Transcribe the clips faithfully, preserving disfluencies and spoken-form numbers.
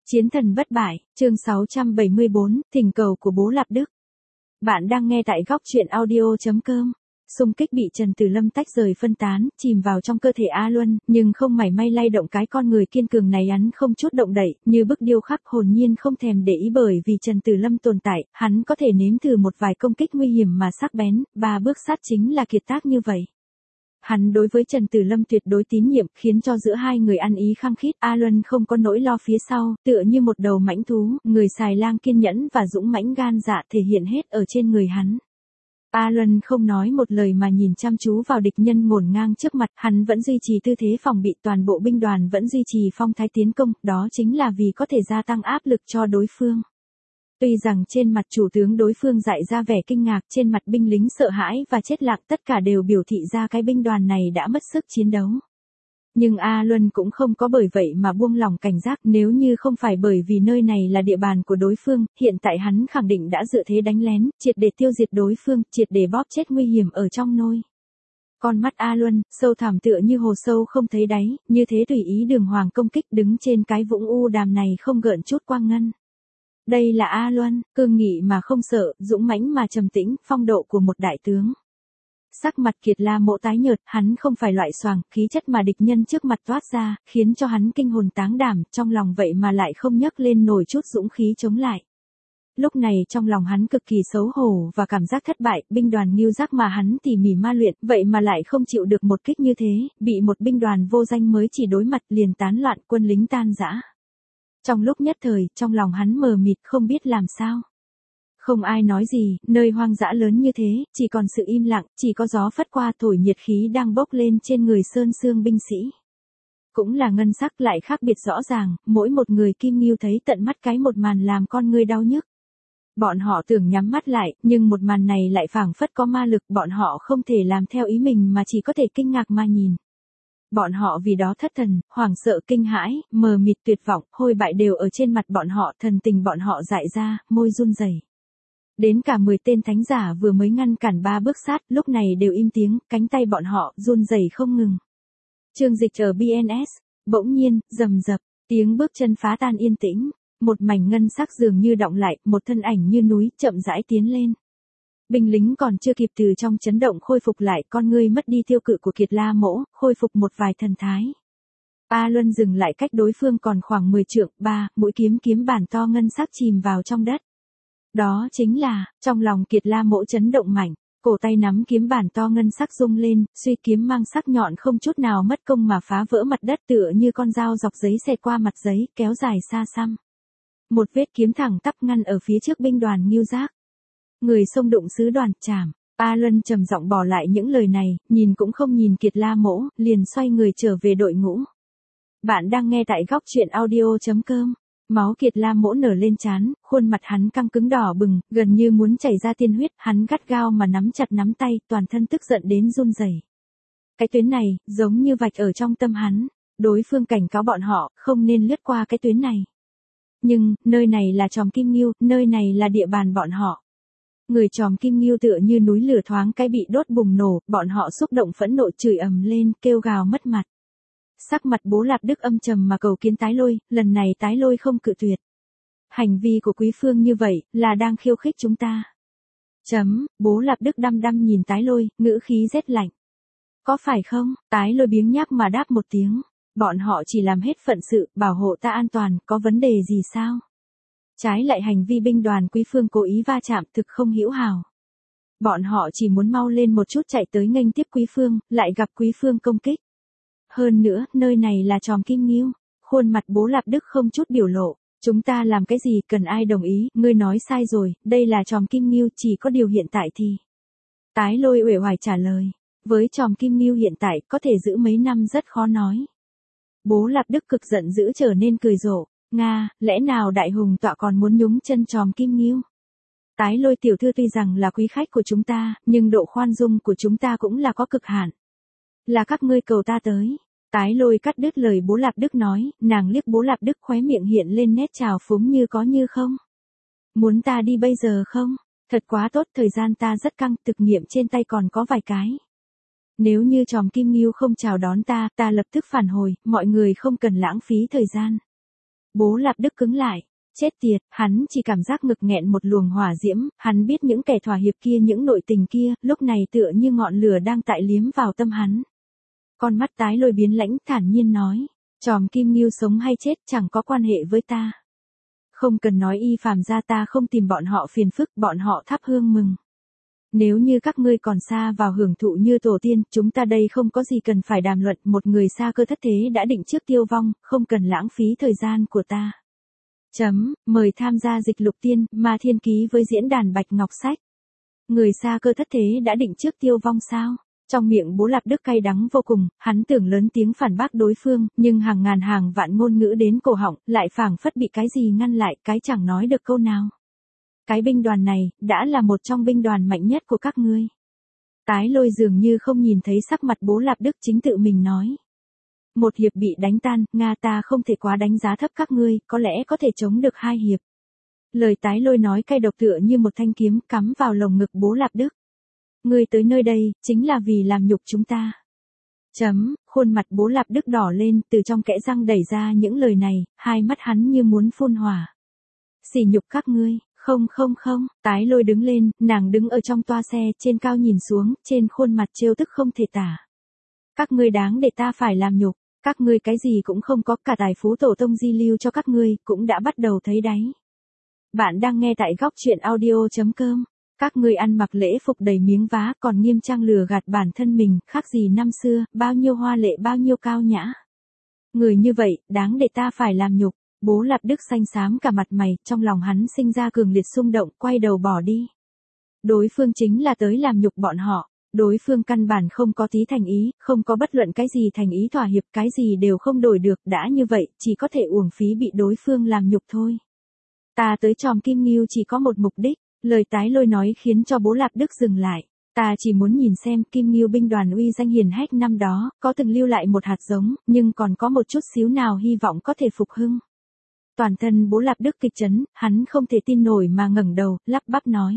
Chiến thần bất bại, chương sáu trăm bảy mươi bốn, thỉnh cầu của bố Lạp Đức. Bạn đang nghe tại góc truyện audio.com. Xung kích bị Trần Tử Lâm tách rời phân tán, chìm vào trong cơ thể A Luân, nhưng không mảy may lay động cái con người kiên cường này, hắn không chút động đậy, như bức điêu khắc hồn nhiên không thèm để ý, bởi vì Trần Tử Lâm tồn tại, hắn có thể nếm thử một vài công kích nguy hiểm mà sắc bén, ba bước sát chính là kiệt tác như vậy. Hắn đối với Trần Tử Lâm tuyệt đối tín nhiệm, khiến cho giữa hai người ăn ý khăng khít. A Luân không có nỗi lo phía sau, tựa như một đầu mãnh thú, người xài lang kiên nhẫn và dũng mãnh gan dạ thể hiện hết ở trên người hắn. A Luân không nói một lời mà nhìn chăm chú vào địch nhân ngổn ngang trước mặt, hắn vẫn duy trì tư thế phòng bị, toàn bộ binh đoàn vẫn duy trì phong thái tiến công, đó chính là vì có thể gia tăng áp lực cho đối phương. Tuy rằng trên mặt chủ tướng đối phương dại ra vẻ kinh ngạc, trên mặt binh lính sợ hãi và chết lặng, tất cả đều biểu thị ra cái binh đoàn này đã mất sức chiến đấu. Nhưng A Luân cũng không có bởi vậy mà buông lỏng cảnh giác, nếu như không phải bởi vì nơi này là địa bàn của đối phương, hiện tại hắn khẳng định đã dự thế đánh lén, triệt để tiêu diệt đối phương, triệt để bóp chết nguy hiểm ở trong nôi. Con mắt A Luân, sâu thẳm tựa như hồ sâu không thấy đáy, như thế tùy ý đường hoàng công kích, đứng trên cái vũng u đàm này không gợn chút quang ngân. Đây là A Luân, cương nghị mà không sợ, dũng mãnh mà trầm tĩnh, phong độ của một đại tướng. Sắc mặt Kiệt La Mỗ tái nhợt, hắn không phải loại xoàng, khí chất mà địch nhân trước mặt toát ra, khiến cho hắn kinh hồn táng đảm, trong lòng vậy mà lại không nhấc lên nổi chút dũng khí chống lại. Lúc này trong lòng hắn cực kỳ xấu hổ và cảm giác thất bại, binh đoàn Ngưu Giác mà hắn tỉ mỉ ma luyện, vậy mà lại không chịu được một kích như thế, bị một binh đoàn vô danh mới chỉ đối mặt liền tán loạn, quân lính tan rã. Trong lúc nhất thời, trong lòng hắn mờ mịt không biết làm sao. Không ai nói gì, nơi hoang dã lớn như thế, chỉ còn sự im lặng, chỉ có gió phất qua thổi nhiệt khí đang bốc lên trên người sơn xương binh sĩ. Cũng là ngân sắc lại khác biệt rõ ràng, mỗi một người Kim Ngưu thấy tận mắt cái một màn làm con người đau nhức. Bọn họ tưởng nhắm mắt lại, nhưng một màn này lại phảng phất có ma lực, bọn họ không thể làm theo ý mình mà chỉ có thể kinh ngạc mà nhìn. Bọn họ vì đó thất thần, hoảng sợ, kinh hãi, mờ mịt, tuyệt vọng, hôi bại đều ở trên mặt bọn họ, thần tình bọn họ dại ra, môi run rẩy. Đến cả mười tên thánh giả vừa mới ngăn cản ba bước sát, lúc này đều im tiếng, cánh tay bọn họ run rẩy không ngừng. Chương Dịch ở bê en ét, bỗng nhiên, rầm rập, tiếng bước chân phá tan yên tĩnh, một mảnh ngân sắc dường như đọng lại, một thân ảnh như núi chậm rãi tiến lên. Binh lính còn chưa kịp từ trong chấn động khôi phục lại, con ngươi mất đi tiêu cự của Kiệt La Mỗ, khôi phục một vài thần thái. A Luân dừng lại cách đối phương còn khoảng mười trượng, ba, mũi kiếm kiếm bản to ngân sắc chìm vào trong đất. Đó chính là, trong lòng Kiệt La Mỗ chấn động mạnh, cổ tay nắm kiếm bản to ngân sắc rung lên, suy kiếm mang sắc nhọn không chút nào mất công mà phá vỡ mặt đất, tựa như con dao dọc giấy xẹt qua mặt giấy, kéo dài xa xăm. Một vết kiếm thẳng tắp ngăn ở phía trước binh đoàn Ngưu Giác. Người xông đụng sứ đoàn, chảm. A Luân trầm giọng bỏ lại những lời này, nhìn cũng không nhìn Kiệt La Mỗ, liền xoay người trở về đội ngũ. Bạn đang nghe tại góc truyện audio.com. Máu Kiệt La Mỗ nở lên trán, khuôn mặt hắn căng cứng đỏ bừng, gần như muốn chảy ra tiên huyết, hắn gắt gao mà nắm chặt nắm tay, toàn thân tức giận đến run rẩy. Cái tuyến này, giống như vạch ở trong tâm hắn, đối phương cảnh cáo bọn họ, không nên lướt qua cái tuyến này. Nhưng, nơi này là Tròm Kim Ngưu, nơi này là địa bàn bọn họ. Người Tròm Kim Ngưu tựa như núi lửa thoáng cái bị đốt bùng nổ, bọn họ xúc động phẫn nộ chửi ầm lên, kêu gào mất mặt. Sắc mặt bố Lạp Đức âm trầm mà cầu kiến Tái Lôi, lần này Tái Lôi không cự tuyệt. Hành vi của Quý Phương như vậy, là đang khiêu khích chúng ta. Chấm, bố Lạp Đức đăm đăm nhìn Tái Lôi, ngữ khí rét lạnh. Có phải không? Tái Lôi biếng nhác mà đáp một tiếng. Bọn họ chỉ làm hết phận sự, bảo hộ ta an toàn, có vấn đề gì sao? Trái lại hành vi binh đoàn Quý Phương cố ý va chạm thực không hữu hảo. Bọn họ chỉ muốn mau lên một chút chạy tới nghênh tiếp Quý Phương, lại gặp Quý Phương công kích. Hơn nữa, nơi này là Tròm Kim Ngưu. Khuôn mặt bố Lạp Đức không chút biểu lộ. Chúng ta làm cái gì, cần ai đồng ý, ngươi nói sai rồi, đây là Tròm Kim Ngưu, chỉ có điều hiện tại thì. Tái Lôi uể oải trả lời. Với Tròm Kim Ngưu hiện tại, có thể giữ mấy năm rất khó nói. Bố Lạp Đức cực giận dữ trở nên cười rộ. Nga, lẽ nào đại hùng tọa còn muốn nhúng chân Tròm Kim Ngưu? Tái Lôi tiểu thư tuy rằng là quý khách của chúng ta, nhưng độ khoan dung của chúng ta cũng là có cực hạn. Là các ngươi cầu ta tới. Tái Lôi cắt đứt lời bố Lạp Đức nói, nàng liếc bố Lạp Đức khóe miệng hiện lên nét trào phúng như có như không. Muốn ta đi bây giờ không? Thật quá tốt, thời gian ta rất căng, thực nghiệm trên tay còn có vài cái. Nếu như Tròm Kim Ngưu không chào đón ta, ta lập tức phản hồi, mọi người không cần lãng phí thời gian. Bố Lạp Đức cứng lại. Chết tiệt, hắn chỉ cảm giác ngực nghẹn một luồng hỏa diễm, hắn biết những kẻ thỏa hiệp kia, những nội tình kia, lúc này tựa như ngọn lửa đang tại liếm vào tâm hắn. Con mắt Tái Lôi biến lãnh, thản nhiên nói, Tròm Kim Ngưu sống hay chết chẳng có quan hệ với ta. Không cần nói y phàm gia, ta không tìm bọn họ phiền phức, bọn họ thắp hương mừng. Nếu như các ngươi còn xa vào hưởng thụ như tổ tiên, chúng ta đây không có gì cần phải đàm luận, một người xa cơ thất thế đã định trước tiêu vong, không cần lãng phí thời gian của ta. Chấm, mời tham gia dịch lục tiên, Ma Thiên ký với diễn đàn Bạch Ngọc Sách. Người xa cơ thất thế đã định trước tiêu vong sao? Trong miệng Bố Lạp Đức cay đắng vô cùng, hắn tưởng lớn tiếng phản bác đối phương, nhưng hàng ngàn hàng vạn ngôn ngữ đến cổ họng, lại phảng phất bị cái gì ngăn lại, cái chẳng nói được câu nào. Cái binh đoàn này, đã là một trong binh đoàn mạnh nhất của các ngươi. Tái Lôi dường như không nhìn thấy sắc mặt Bố Lạp Đức, chính tự mình nói. Một hiệp bị đánh tan, Nga ta không thể quá đánh giá thấp các ngươi, có lẽ có thể chống được hai hiệp. Lời Tái Lôi nói cay độc tựa như một thanh kiếm cắm vào lồng ngực Bố Lạp Đức. Ngươi tới nơi đây, chính là vì làm nhục chúng ta. Chấm, khuôn mặt Bố Lạp Đức đỏ lên, từ trong kẽ răng đẩy ra những lời này, hai mắt hắn như muốn phun hỏa. Sỉ nhục các ngươi, không không không, Tái Lôi đứng lên, nàng đứng ở trong toa xe, trên cao nhìn xuống, trên khuôn mặt trêu tức không thể tả. Các ngươi đáng để ta phải làm nhục, các ngươi cái gì cũng không có, cả tài phú tổ tông di lưu cho các ngươi, cũng đã bắt đầu thấy đáy. Bạn đang nghe tại góc truyện audio chấm com. Các ngươi ăn mặc lễ phục đầy miếng vá, còn nghiêm trang lừa gạt bản thân mình, khác gì năm xưa, bao nhiêu hoa lệ bao nhiêu cao nhã. Người như vậy, đáng để ta phải làm nhục. Bố Lạp Đức xanh xám cả mặt mày, trong lòng hắn sinh ra cường liệt xung động, quay đầu bỏ đi. Đối phương chính là tới làm nhục bọn họ, đối phương căn bản không có tí thành ý, không có bất luận cái gì thành ý thỏa hiệp, cái gì đều không đổi được, đã như vậy, chỉ có thể uổng phí bị đối phương làm nhục thôi. Ta tới Tròm Kim Ngưu chỉ có một mục đích. Lời Tái Lôi nói khiến cho Bố Lạp Đức dừng lại. Ta chỉ muốn nhìn xem Kim Ngưu binh đoàn uy danh hiển hách năm đó, có từng lưu lại một hạt giống, nhưng còn có một chút xíu nào hy vọng có thể phục hưng. Toàn thân Bố Lạp Đức kịch chấn, hắn không thể tin nổi mà ngẩng đầu, lắp bắp nói.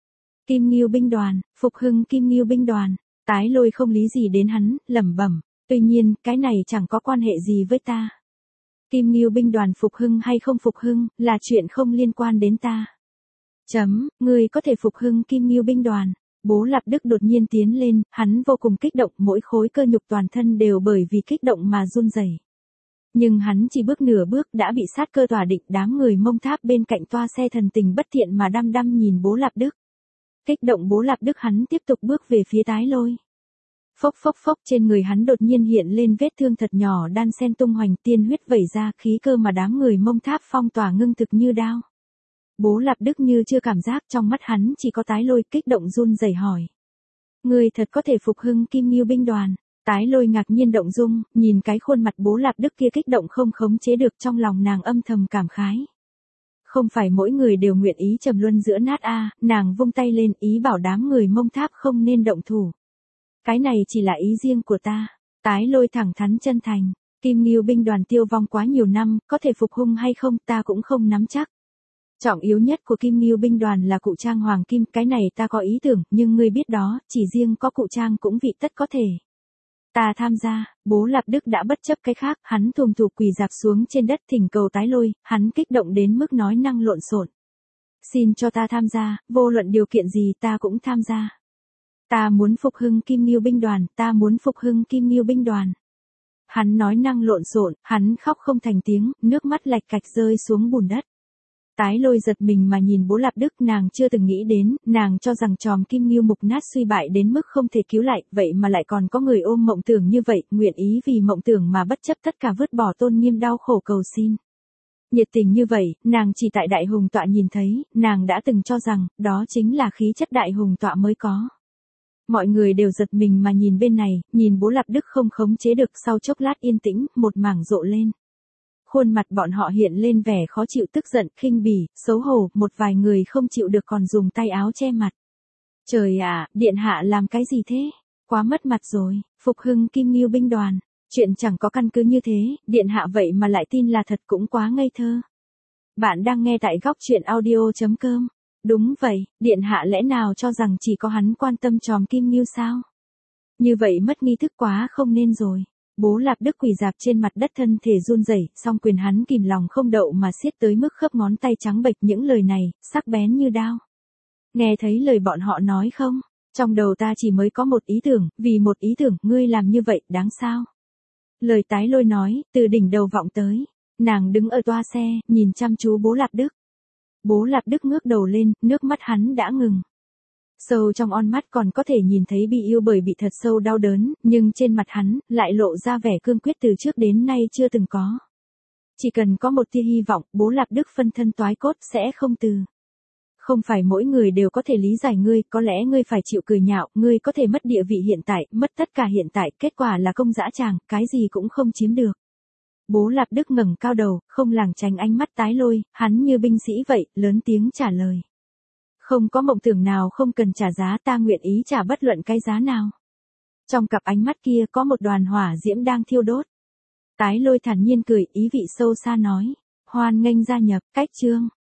Kim Ngưu binh đoàn, phục hưng Kim Ngưu binh đoàn. Tái Lôi không lý gì đến hắn, lẩm bẩm. Tuy nhiên, cái này chẳng có quan hệ gì với ta. Kim Ngưu binh đoàn phục hưng hay không phục hưng, là chuyện không liên quan đến ta. Chấm, ngươi có thể phục hưng Kim Ngưu binh đoàn. Bố Lạp Đức đột nhiên tiến lên, hắn vô cùng kích động, mỗi khối cơ nhục toàn thân đều bởi vì kích động mà run rẩy. Nhưng hắn chỉ bước nửa bước đã bị sát cơ tỏa định, đám người Mông Tháp bên cạnh toa xe thần tình bất thiện mà đăm đăm nhìn Bố Lạp Đức. Kích động Bố Lạp Đức, hắn tiếp tục bước về phía Tái Lôi. Phốc phốc phốc, trên người hắn đột nhiên hiện lên vết thương thật nhỏ đan xen tung hoành, tiên huyết vẩy ra, khí cơ mà đám người Mông Tháp phong tỏa ngưng thực như đao. Bố Lạp Đức như chưa cảm giác, trong mắt hắn chỉ có Tái Lôi, kích động run rẩy hỏi. Ngươi thật có thể phục hưng Kim Ngưu binh đoàn? Tái Lôi ngạc nhiên động dung, nhìn cái khuôn mặt Bố Lạp Đức kia kích động không khống chế được, trong lòng nàng âm thầm cảm khái. Không phải mỗi người đều nguyện ý trầm luân giữa nát a, nàng vung tay lên, ý bảo đám người Mông Tháp không nên động thủ. Cái này chỉ là ý riêng của ta. Tái Lôi thẳng thắn chân thành. Kim Ngưu binh đoàn tiêu vong quá nhiều năm, có thể phục hưng hay không ta cũng không nắm chắc. Trọng yếu nhất của Kim Ngưu binh đoàn là cụ trang hoàng kim, cái này ta có ý tưởng, nhưng ngươi biết đó, chỉ riêng có cụ trang cũng vị tất có thể. Ta tham gia. Bố Lạp Đức đã bất chấp cái khác, hắn thùm thụp quỳ dạp xuống trên đất thỉnh cầu Tái Lôi, hắn kích động đến mức nói năng lộn xộn. Xin cho ta tham gia, vô luận điều kiện gì ta cũng tham gia. Ta muốn phục hưng Kim Ngưu binh đoàn, ta muốn phục hưng Kim Ngưu binh đoàn. Hắn nói năng lộn xộn, hắn khóc không thành tiếng, nước mắt lạch cạch rơi xuống bùn đất. Tái Lôi giật mình mà nhìn Bố Lạp Đức, nàng chưa từng nghĩ đến, nàng cho rằng Tròm Kim Ngưu mục nát suy bại đến mức không thể cứu lại, vậy mà lại còn có người ôm mộng tưởng như vậy, nguyện ý vì mộng tưởng mà bất chấp tất cả vứt bỏ tôn nghiêm đau khổ cầu xin. Nhiệt tình như vậy, nàng chỉ tại Đại Hùng Tọa nhìn thấy, nàng đã từng cho rằng, đó chính là khí chất Đại Hùng Tọa mới có. Mọi người đều giật mình mà nhìn bên này, nhìn Bố Lạp Đức không khống chế được, sau chốc lát yên tĩnh, một mảng rộ lên. Khuôn mặt bọn họ hiện lên vẻ khó chịu, tức giận, khinh bỉ, xấu hổ, một vài người không chịu được còn dùng tay áo che mặt. Trời ạ, điện hạ làm cái gì thế? Quá mất mặt rồi, phục hưng Kim Ngưu binh đoàn. Chuyện chẳng có căn cứ như thế, điện hạ vậy mà lại tin là thật, cũng quá ngây thơ. Bạn đang nghe tại góc truyện audio chấm com. Đúng vậy, điện hạ lẽ nào cho rằng chỉ có hắn quan tâm Tròm Kim Ngưu sao? Như vậy mất nghi thức quá không nên rồi. Bố Lạp Đức quỳ dạp trên mặt đất thân thể run rẩy, song quyền hắn kìm lòng không đậu mà siết tới mức khớp ngón tay trắng bệch, những lời này, sắc bén như đao. Nghe thấy lời bọn họ nói không? Trong đầu ta chỉ mới có một ý tưởng, vì một ý tưởng, ngươi làm như vậy, đáng sao? Lời Tái Lôi nói, từ đỉnh đầu vọng tới. Nàng đứng ở toa xe, nhìn chăm chú bố Lạp Đức. Bố Lạp Đức ngước đầu lên, nước mắt hắn đã ngừng. Sâu trong on mắt còn có thể nhìn thấy bị yêu bởi bị thật sâu đau đớn, nhưng trên mặt hắn, lại lộ ra vẻ cương quyết từ trước đến nay chưa từng có. Chỉ cần có một tia hy vọng, bố Lạp Đức phân thân toái cốt sẽ không từ. Không phải mỗi người đều có thể lý giải ngươi, có lẽ ngươi phải chịu cười nhạo, ngươi có thể mất địa vị hiện tại, mất tất cả hiện tại, kết quả là công dã tràng, cái gì cũng không chiếm được. Bố Lạp Đức ngẩng cao đầu, không lảng tránh ánh mắt Tái Lôi, hắn như binh sĩ vậy, lớn tiếng trả lời. Không có mộng tưởng nào không cần trả giá, ta nguyện ý trả bất luận cái giá nào. Trong cặp ánh mắt kia có một đoàn hỏa diễm đang thiêu đốt. Tái Lôi thản nhiên cười, ý vị sâu xa nói. Hoan nghênh gia nhập, cách chương.